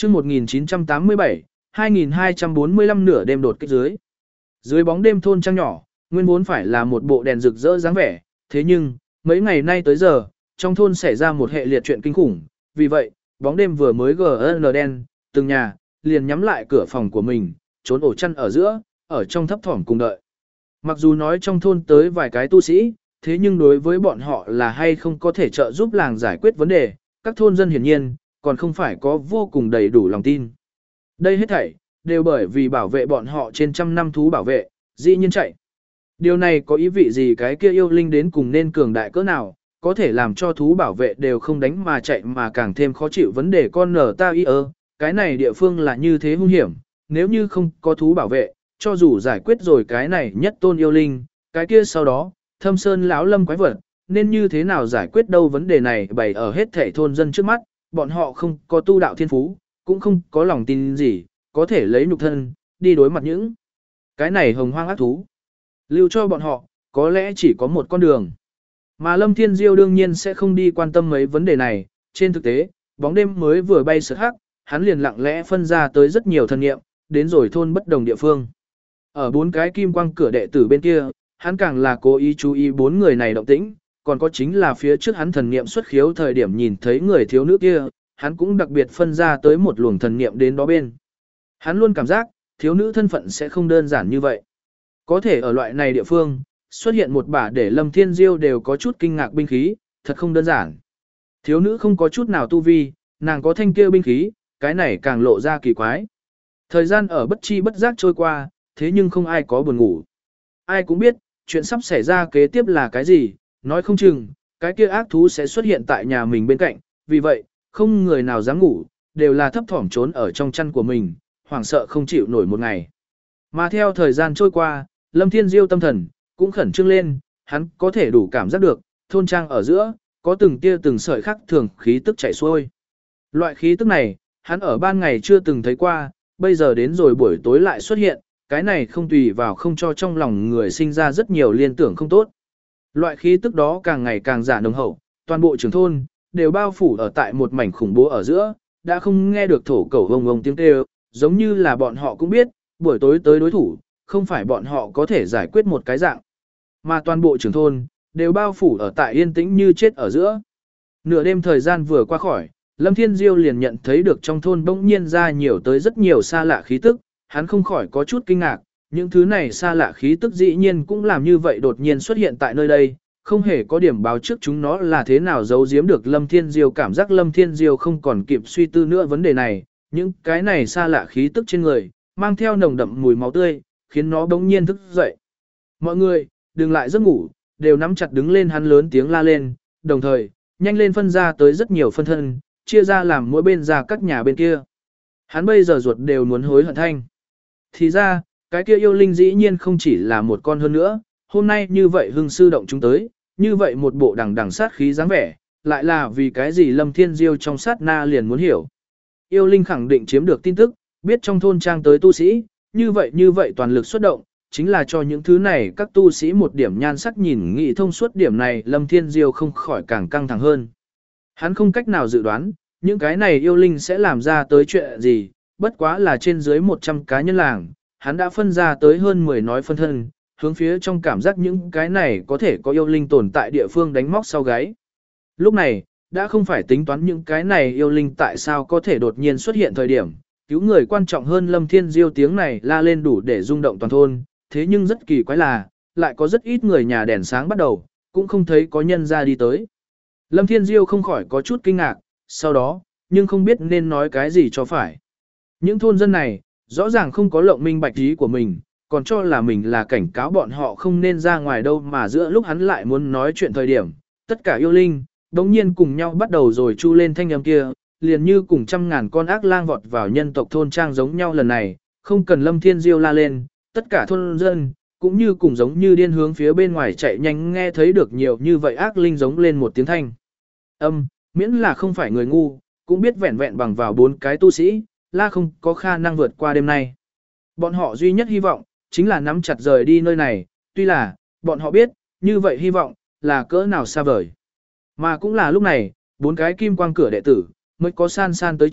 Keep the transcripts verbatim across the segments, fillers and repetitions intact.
Chương một nghìn chín trăm tám mươi bảy, hai nghìn hai trăm bốn mươi lăm nửa đêm đột kích dưới. Dưới bóng đêm thôn trang nhỏ, nguyên vốn phải là một bộ đèn rực rỡ dáng vẻ, thế nhưng, mấy ngày nay tới giờ, trong thôn xảy ra một hệ liệt chuyện kinh khủng, vì vậy, bóng đêm vừa mới gờ nờ đen, từng nhà, liền nhắm lại cửa phòng của mình, trốn ổ chăn ở giữa, ở trong thấp thỏm cùng đợi. Mặc dù nói trong thôn tới vài cái tu sĩ, thế nhưng đối với bọn họ là hay không có thể trợ giúp làng giải quyết vấn đề, các thôn dân hiển nhiên, còn không phải có vô cùng đầy đủ lòng tin. Đây hết thảy, đều bởi vì bảo vệ bọn họ trên trăm năm thú bảo vệ, dĩ nhiên chạy. Điều này có ý vị gì cái kia yêu linh đến cùng nên cường đại cỡ nào, có thể làm cho thú bảo vệ đều không đánh mà chạy mà càng thêm khó chịu vấn đề con nở ta y ơ, cái này địa phương là như thế hung hiểm, nếu như không có thú bảo vệ, cho dù giải quyết rồi cái này nhất tôn yêu linh, cái kia sau đó, thâm sơn lão lâm quái vật, nên như thế nào giải quyết đâu vấn đề này bày ở hết thể thôn dân trước mắt, bọn họ không có tu đạo thiên phú, cũng không có lòng tin gì, có thể lấy nhục thân, đi đối mặt những cái này hồng hoang ác thú. Lưu cho bọn họ, có lẽ chỉ có một con đường. Mà Lâm Thiên Diêu đương nhiên sẽ không đi quan tâm mấy vấn đề này, trên thực tế, bóng đêm mới vừa bay sượt hắc, hắn liền lặng lẽ phân ra tới rất nhiều thần niệm, đến rồi thôn bất đồng địa phương. Ở bốn cái kim quang cửa đệ tử bên kia, hắn càng là cố ý chú ý bốn người này động tĩnh, còn có chính là phía trước hắn thần niệm xuất khiếu thời điểm nhìn thấy người thiếu nữ kia, hắn cũng đặc biệt phân ra tới một luồng thần niệm đến đó bên. Hắn luôn cảm giác, thiếu nữ thân phận sẽ không đơn giản như vậy. Có thể ở loại này địa phương, xuất hiện một bả để Lâm Thiên Diêu đều có chút kinh ngạc binh khí, thật không đơn giản. Thiếu nữ không có chút nào tu vi, nàng có thanh kia binh khí, cái này càng lộ ra kỳ quái. Thời gian ở bất chi bất giác trôi qua, thế nhưng không ai có buồn ngủ. Ai cũng biết, chuyện sắp xảy ra kế tiếp là cái gì, nói không chừng, cái kia ác thú sẽ xuất hiện tại nhà mình bên cạnh, vì vậy, không người nào dám ngủ, đều là thấp thỏm trốn ở trong chăn của mình, hoảng sợ không chịu nổi một ngày. Mà theo thời gian trôi qua, Lâm Thiên Diêu tâm thần, cũng khẩn trương lên, hắn có thể đủ cảm giác được, thôn trang ở giữa, có từng tia từng sợi khắc thường khí tức chảy xuôi. Loại khí tức này, hắn ở ban ngày chưa từng thấy qua, bây giờ đến rồi buổi tối lại xuất hiện, cái này không tùy vào không cho trong lòng người sinh ra rất nhiều liên tưởng không tốt. Loại khí tức đó càng ngày càng giả nồng hậu, toàn bộ trường thôn, đều bao phủ ở tại một mảnh khủng bố ở giữa, đã không nghe được thổ cẩu vông vông tiếng kêu, giống như là bọn họ cũng biết, buổi tối tới đối thủ, không phải bọn họ có thể giải quyết một cái dạng. Mà toàn bộ trường thôn, đều bao phủ ở tại yên tĩnh như chết ở giữa. Nửa đêm thời gian vừa qua khỏi, Lâm Thiên Diêu liền nhận thấy được trong thôn bỗng nhiên ra nhiều tới rất nhiều xa lạ khí tức, hắn không khỏi có chút kinh ngạc, những thứ này xa lạ khí tức dĩ nhiên cũng làm như vậy đột nhiên xuất hiện tại nơi đây, không hề có điểm báo trước chúng nó là thế nào giấu giếm được Lâm Thiên Diêu cảm giác Lâm Thiên Diêu không còn kịp suy tư nữa vấn đề này, những cái này xa lạ khí tức trên người, mang theo nồng đậm mùi máu tươi, khiến nó bỗng nhiên thức dậy. Mọi người, đừng lại giấc ngủ, đều nắm chặt đứng lên hắn lớn tiếng la lên, đồng thời, nhanh lên phân ra tới rất nhiều phân thân, chia ra làm mỗi bên ra các nhà bên kia. Hắn bây giờ ruột đều muốn hối hận thanh. Thì ra, cái kia yêu linh dĩ nhiên không chỉ là một con hơn nữa, hôm nay như vậy hưng sư động chúng tới, như vậy một bộ đằng đằng sát khí dáng vẻ, lại là vì cái gì Lâm Thiên Diêu trong sát na liền muốn hiểu. Yêu linh khẳng định chiếm được tin tức, biết trong thôn trang tới tu sĩ, như vậy như vậy toàn lực xuất động, chính là cho những thứ này các tu sĩ một điểm nhan sắc nhìn nghị thông suốt điểm này Lâm Thiên Diêu không khỏi càng căng thẳng hơn. Hắn không cách nào dự đoán, những cái này yêu linh sẽ làm ra tới chuyện gì, bất quá là trên dưới một trăm cá nhân làng, hắn đã phân ra tới hơn mười nói phân thân, hướng phía trong cảm giác những cái này có thể có yêu linh tồn tại địa phương đánh móc sau gáy. Lúc này, đã không phải tính toán những cái này yêu linh tại sao có thể đột nhiên xuất hiện thời điểm, cứu người quan trọng hơn Lâm Thiên Diêu tiếng này la lên đủ để rung động toàn thôn, thế nhưng rất kỳ quái là, lại có rất ít người nhà đèn sáng bắt đầu, cũng không thấy có nhân ra đi tới. Lâm Thiên Diêu không khỏi có chút kinh ngạc, sau đó, nhưng không biết nên nói cái gì cho phải. Những thôn dân này, rõ ràng không có lộng minh bạch ý của mình, còn cho là mình là cảnh cáo bọn họ không nên ra ngoài đâu mà giữa lúc hắn lại muốn nói chuyện thời điểm, tất cả yêu linh, đống nhiên cùng nhau bắt đầu rồi chu lên thanh âm kia, liền như cùng trăm ngàn con ác lang vọt vào nhân tộc thôn trang giống nhau lần này, không cần Lâm Thiên Diêu la lên, tất cả thôn dân, cũng như cùng giống như điên hướng phía bên ngoài chạy nhanh nghe thấy được nhiều như vậy ác linh giống lên một tiếng thanh. Âm, miễn là không phải người ngu, cũng biết vẹn vẹn bằng vào bốn cái tu sĩ, la không có khả năng vượt qua đêm nay. Bọn họ duy nhất hy vọng, chính là nắm chặt rời đi nơi này, tuy là, bọn họ biết, như vậy hy vọng, là cỡ nào xa vời. Mà cũng là lúc này, bốn cái kim quang cửa đệ tử, mới có san san tới chậm,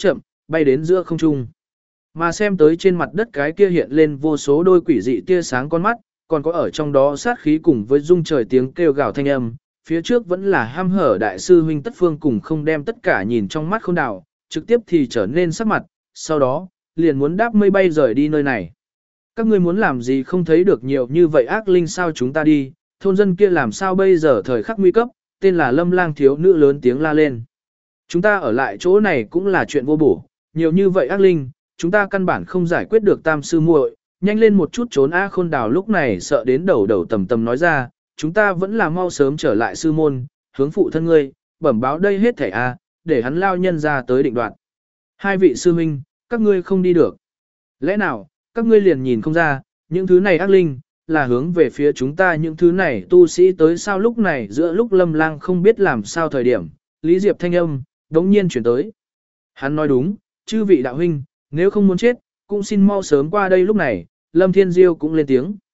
bay đến giữa không trung. Mà xem tới trên mặt đất cái kia hiện lên vô số đôi quỷ dị tia sáng con mắt, còn có ở trong đó sát khí cùng với rung trời tiếng kêu gào thanh âm, phía trước vẫn là ham hở đại sư huynh Tất Phương cùng không đem tất cả nhìn trong mắt không đảo, trực tiếp thì trở nên sắc mặt, sau đó, liền muốn đáp mây bay rời đi nơi này. Các ngươi muốn làm gì không thấy được nhiều như vậy ác linh sao chúng ta đi, thôn dân kia làm sao bây giờ thời khắc nguy cấp, tên là Lâm Lang thiếu nữ lớn tiếng la lên. Chúng ta ở lại chỗ này cũng là chuyện vô bổ, nhiều như vậy ác linh, chúng ta căn bản không giải quyết được tam sư muội, nhanh lên một chút trốn A Khôn Đào lúc này sợ đến đầu đầu tầm tầm nói ra, chúng ta vẫn là mau sớm trở lại sư môn, hướng phụ thân ngươi, bẩm báo đây hết thảy A, để hắn lao nhân ra tới định đoạn. Hai vị sư huynh, các ngươi không đi được. Lẽ nào, các ngươi liền nhìn không ra, những thứ này ác linh, là hướng về phía chúng ta những thứ này tu sĩ tới sao lúc này giữa lúc Lâm Lang không biết làm sao thời điểm, Lý Diệp thanh âm, đống nhiên chuyển tới. Hắn nói đúng, chư vị đạo huynh, nếu không muốn chết, cũng xin mau sớm qua đây lúc này, Lâm Thiên Diêu cũng lên tiếng.